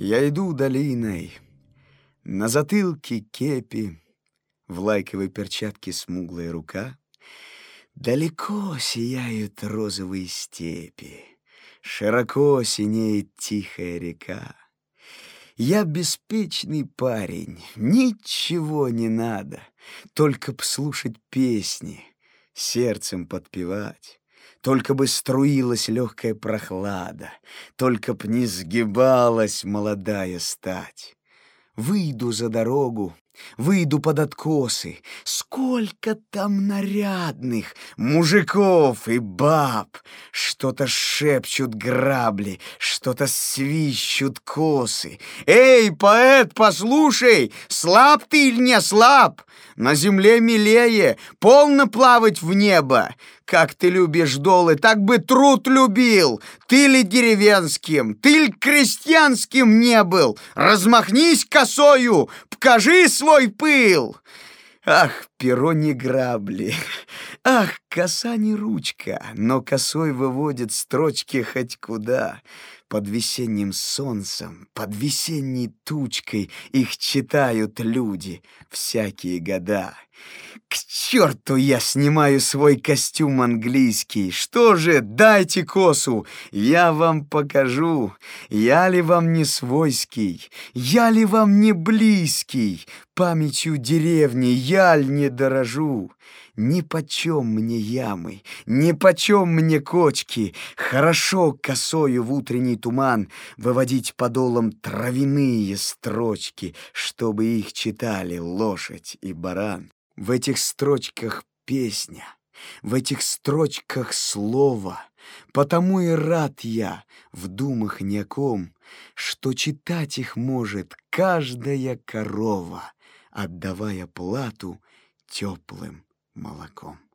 Я иду долиной, на затылке кепи, в лайковой перчатке смуглая рука. Далеко сияют розовые степи, широко синеет тихая река. Я беспечный парень, ничего не надо, только б слушать песни, сердцем подпевать. Только бы струилась легкая прохлада, только б не сгибалась молодая стать. Выйду за дорогу, выйду под откосы. Сколько там нарядных мужиков и баб! Что-то шепчут грабли, что-то свищут косы. Эй, поэт, послушай, слаб ты или не слаб? На земле милее, полно плавать в небо. Как ты любишь долы, так бы труд любил. Ты ли деревенским, ты ли крестьянским не был? Размахнись косою, покажи свой пыл. Ах, перо не грабли, ах, коса не ручка, но косой выводит строчки хоть куда. Под весенним солнцем, под весенней тучкой их читают люди всякие года. К черту я снимаю свой костюм английский. Что же, дайте косу, я вам покажу. Я ли вам не свойский, я ли вам не близкий? Памятью деревни я ль не дорожу? Нипочем мне ямы, нипочем мне кочки. Хорошо косою в утренний туман выводить подолом травяные строчки, чтобы их читали лошадь и баран. В этих строчках песня, в этих строчках слово. Потому и рад я в думах ни о ком, что читать их может каждая корова, отдавая плату теплым молоком.